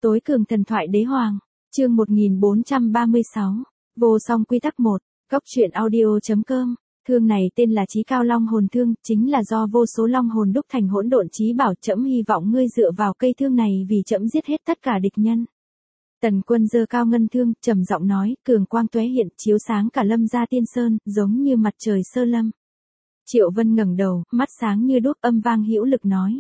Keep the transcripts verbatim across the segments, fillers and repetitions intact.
Tối cường thần thoại đế hoàng, chương một nghìn bốn trăm ba mươi sáu, vô song quy tắc một, góc truyện audio chấm com. Thương này tên là Chí Cao Long Hồn Thương, chính là do vô số long hồn đúc thành hỗn độn chí bảo. Trẫm hy vọng ngươi dựa vào cây thương này vì trẫm giết hết tất cả địch nhân. Tần Quân giơ cao ngân thương, trầm giọng nói, cường quang tóe hiện, chiếu sáng cả Lâm Gia Tiên Sơn, giống như mặt trời sơ lâm. Triệu Vân ngẩng đầu, mắt sáng như đuốc, âm vang hữu lực nói: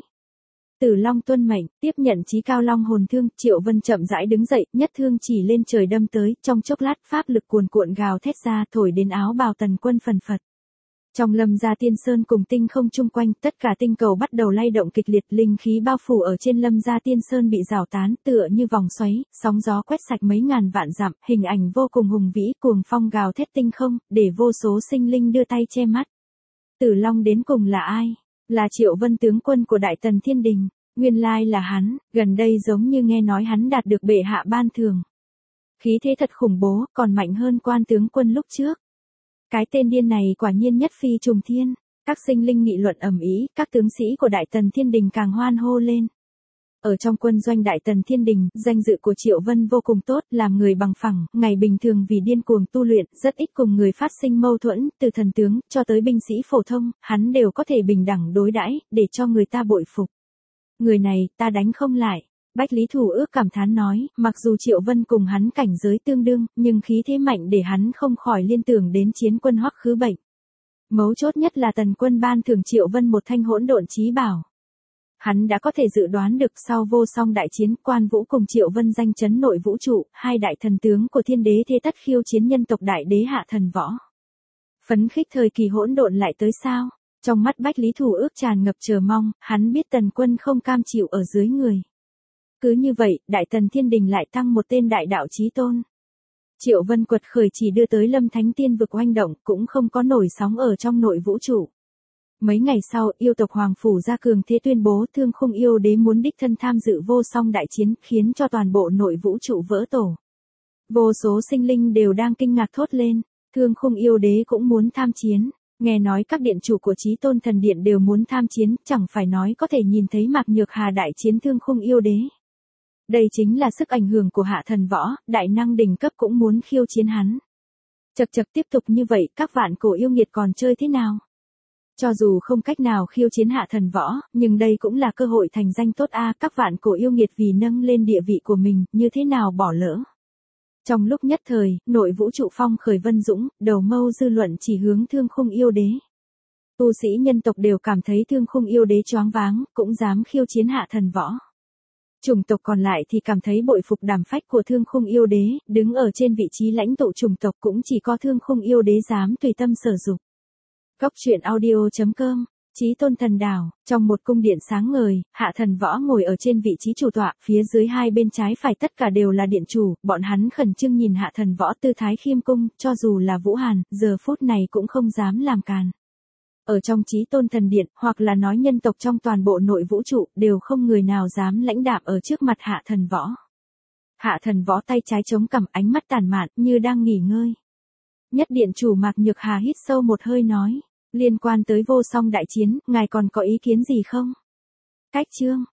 Tử Long tuân mệnh, tiếp nhận Chí Cao Long Hồn Thương. Triệu Vân chậm rãi đứng dậy, nhất thương chỉ lên trời đâm tới, trong chốc lát pháp lực cuồn cuộn gào thét ra, thổi đến áo bào Tần Quân phần phật. Trong Lâm Gia Tiên Sơn cùng tinh không chung quanh, tất cả tinh cầu bắt đầu lay động kịch liệt, linh khí bao phủ ở trên Lâm Gia Tiên Sơn bị rào tán, tựa như vòng xoáy, sóng gió quét sạch mấy ngàn vạn dặm, hình ảnh vô cùng hùng vĩ, cuồng phong gào thét tinh không, để vô số sinh linh đưa tay che mắt. Tử Long đến cùng là ai? Là Triệu Vân, tướng quân của Đại Tần Thiên Đình. Nguyên lai là hắn, gần đây giống như nghe nói hắn đạt được bệ hạ ban thưởng. Khí thế thật khủng bố, còn mạnh hơn Quan tướng quân lúc trước. Cái tên điên này quả nhiên nhất phi trùng thiên. Các sinh linh nghị luận ầm ĩ, các tướng sĩ của Đại Tần Thiên Đình càng hoan hô lên. Ở trong quân doanh Đại Tần Thiên Đình, danh dự của Triệu Vân vô cùng tốt, làm người bằng phẳng, ngày bình thường vì điên cuồng tu luyện, rất ít cùng người phát sinh mâu thuẫn, từ thần tướng cho tới binh sĩ phổ thông, hắn đều có thể bình đẳng đối đãi, để cho người ta bội phục. Người này, ta đánh không lại. Bách Lý Thủ Ước cảm thán nói, mặc dù Triệu Vân cùng hắn cảnh giới tương đương, nhưng khí thế mạnh để hắn không khỏi liên tưởng đến chiến quân Hoắc Khứ Bệnh. Mấu chốt nhất là Tần Quân ban thưởng Triệu Vân một thanh hỗn độn chí bảo. Hắn đã có thể dự đoán được sau vô song đại chiến, Quan Vũ cùng Triệu Vân danh chấn nội vũ trụ, hai đại thần tướng của thiên đế thế tất khiêu chiến nhân tộc đại đế Hạ Thần Võ. Phấn khích thời kỳ hỗn độn lại tới sao? Trong mắt Bách Lý Thủ Ước tràn ngập chờ mong, hắn biết Tần Quân không cam chịu ở dưới người. Cứ như vậy, Đại Tần Thiên Đình lại tăng một tên đại đạo chí tôn. Triệu Vân quật khởi chỉ đưa tới Lâm Thánh Tiên vực oanh động, cũng không có nổi sóng ở trong nội vũ trụ. Mấy ngày sau, yêu tộc Hoàng Phủ ra cường thế tuyên bố Thương Khung Yêu Đế muốn đích thân tham dự vô song đại chiến, khiến cho toàn bộ nội vũ trụ vỡ tổ. Vô số sinh linh đều đang kinh ngạc thốt lên, Thương Khung Yêu Đế cũng muốn tham chiến. Nghe nói các điện chủ của Chí Tôn Thần Điện đều muốn tham chiến, chẳng phải nói có thể nhìn thấy Mạc Nhược Hà đại chiến Thương Khung Yêu Đế. Đây chính là sức ảnh hưởng của Hạ Thần Võ, đại năng đỉnh cấp cũng muốn khiêu chiến hắn. Chật chật tiếp tục như vậy, các vạn cổ yêu nghiệt còn chơi thế nào? Cho dù không cách nào khiêu chiến Hạ Thần Võ, nhưng đây cũng là cơ hội thành danh tốt a, các vạn cổ yêu nghiệt vì nâng lên địa vị của mình, như thế nào bỏ lỡ? Trong lúc nhất thời, nội vũ trụ phong khởi vân dũng, đầu mâu dư luận chỉ hướng Thương Khung Yêu Đế. Tu sĩ nhân tộc đều cảm thấy Thương Khung Yêu Đế choáng váng, cũng dám khiêu chiến Hạ Thần Võ. Chủng tộc còn lại thì cảm thấy bội phục đảm phách của Thương Khung Yêu Đế, đứng ở trên vị trí lãnh tụ chủng tộc cũng chỉ có Thương Khung Yêu Đế dám tùy tâm sở dục. Góc truyện audio chấm com. Chí Tôn Thần Đảo, trong một cung điện sáng ngời, Hạ Thần Võ ngồi ở trên vị trí chủ tọa, phía dưới hai bên trái phải tất cả đều là điện chủ, bọn hắn khẩn trương nhìn Hạ Thần Võ tư thái khiêm cung, cho dù là Vũ Hàn, giờ phút này cũng không dám làm càn. Ở trong Chí Tôn Thần Điện, hoặc là nói nhân tộc trong toàn bộ nội vũ trụ, đều không người nào dám lãnh đạm ở trước mặt Hạ Thần Võ. Hạ Thần Võ tay trái chống cằm, ánh mắt tàn mạn, như đang nghỉ ngơi. Nhất điện chủ Mạc Nhược Hà hít sâu một hơi nói, liên quan tới vô song đại chiến, ngài còn có ý kiến gì không? Cách chương,